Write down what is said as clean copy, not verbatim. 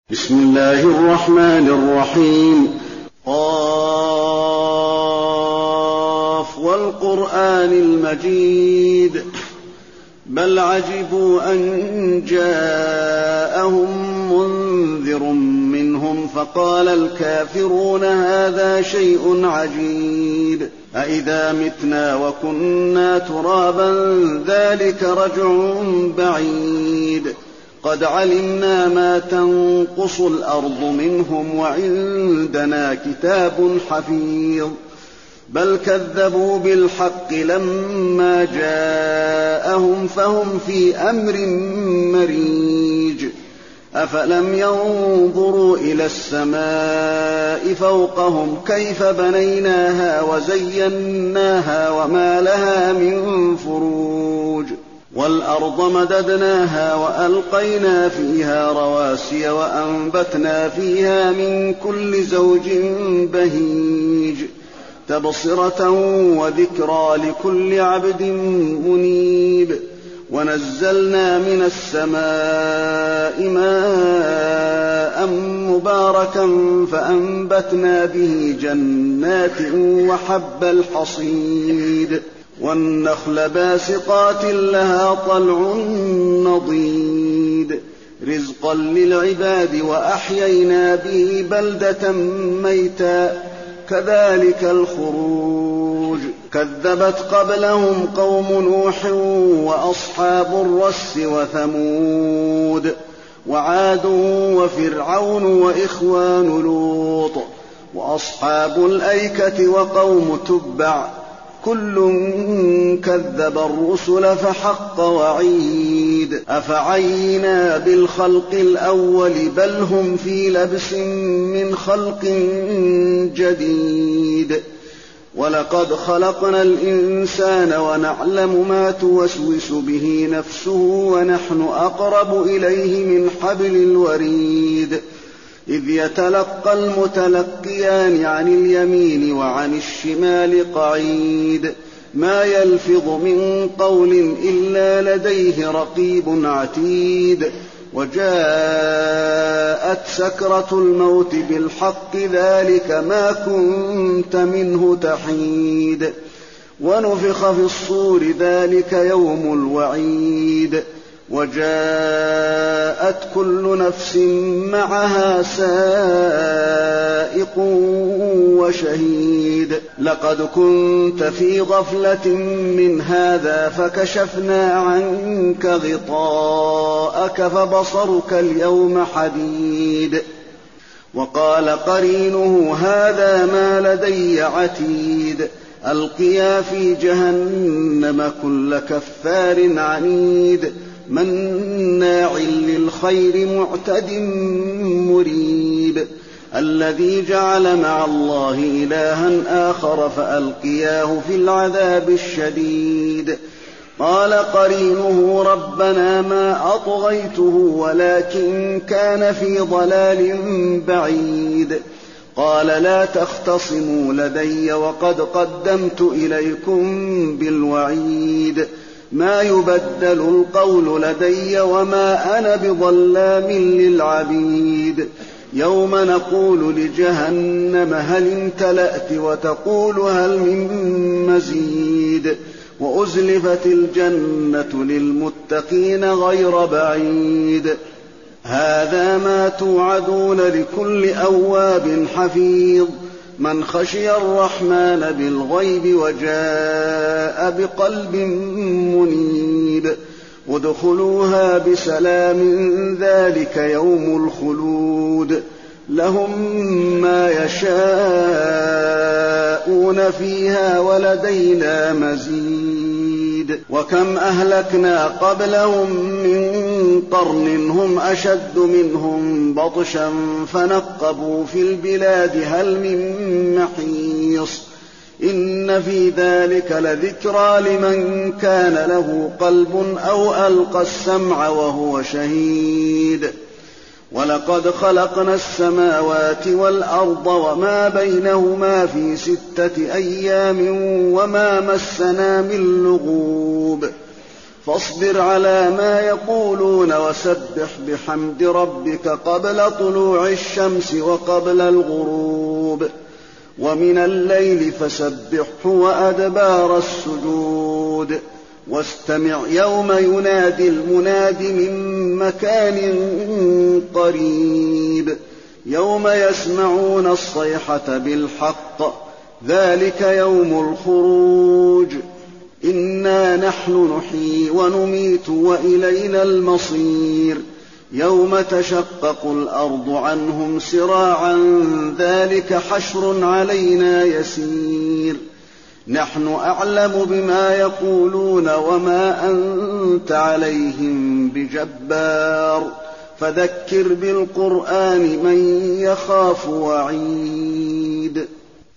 بسم الله الرحمن الرحيم. قاف والقرآن المجيد بل عجبوا أن جاءهم منذر منهم فقال الكافرون هذا شيء عجيب أإذا متنا وكنا ترابا ذلك رجع بعيد قد علمنا ما تنقص الأرض منهم وعندنا كتاب حفيظ بل كذبوا بالحق لما جاءهم فهم في أمر مريج أفلم ينظروا إلى السماء فوقهم كيف بنيناها وزيناها وما لها من فروج والأرض مددناها وألقينا فيها رواسي وأنبتنا فيها من كل زوج بهيج تبصرة وذكرى لكل عبد منيب ونزلنا من السماء ماء مباركا فأنبتنا به جنات وحب الحصيد والنخل باسقات لها طلع نضيد رزقا للعباد وأحيينا به بلدة ميتا كذلك الخروج كذبت قبلهم قوم نوح وأصحاب الرس وثمود وعاد وفرعون وإخوان لوط وأصحاب الأيكة وقوم تبع كل كذب الرسل فحق وعيد أفعينا بالخلق الأول بل هم في لبس من خلق جديد ولقد خلقنا الإنسان ونعلم ما توسوس به نفسه ونحن أقرب إليه من حبل الوريد إذ يتلقى المتلقيان عن اليمين وعن الشمال قعيد ما يلفظ من قول إلا لديه رقيب عتيد وجاءت سكرة الموت بالحق ذلك ما كنت منه تحيد ونفخ في الصور ذلك يوم الوعيد وجاءت كل نفس معها سائق وشهيد لقد كنت في غفلة من هذا فكشفنا عنك غطاءك فبصرك اليوم حديد وقال قرينه هذا ما لدي عتيد ألقيا في جهنم كل كفار عنيد مناع للخير معتد مريب الذي جعل مع الله إلها آخر فألقياه في العذاب الشديد قال قرينه ربنا ما أطغيته ولكن كان في ضلال بعيد قال لا تختصموا لدي وقد قدمت إليكم بالوعيد ما يبدل القول لدي وما أنا بظلام للعبيد يوم نقول لجهنم هل امتلأت وتقول هل من مزيد وأزلفت الجنة للمتقين غير بعيد هذا ما توعدون لكل أواب حفيظ من خشي الرحمن بالغيب وجاء بقلب منيب ادخلوها بسلام ذلك يوم الخلود لهم ما يشاءون فيها ولدينا مزيد وكم أهلكنا قبلهم من قرن هم أشد منهم بطشا فنقبوا في البلاد هل من محيص إن في ذلك لذكرى لمن كان له قلب أو ألقى السمع وهو شهيد ولقد خلقنا السماوات والأرض وما بينهما في 6 أيام وما مسنا من لغوب فاصبر على ما يقولون وسبح بحمد ربك قبل طلوع الشمس وقبل الغروب ومن الليل فسبحه وأدبار السجود واستمع يوم ينادي المناد من مكان قريب يوم يسمعون الصيحة بالحق ذلك يوم الخروج إنا نحن نحيي ونميت وإلينا المصير يوم تشقق الأرض عنهم سراعا ذلك حشر علينا يسير نحن أعلم بما يقولون وما أنت عليهم بجبار فذكر بالقرآن من يخاف وعيد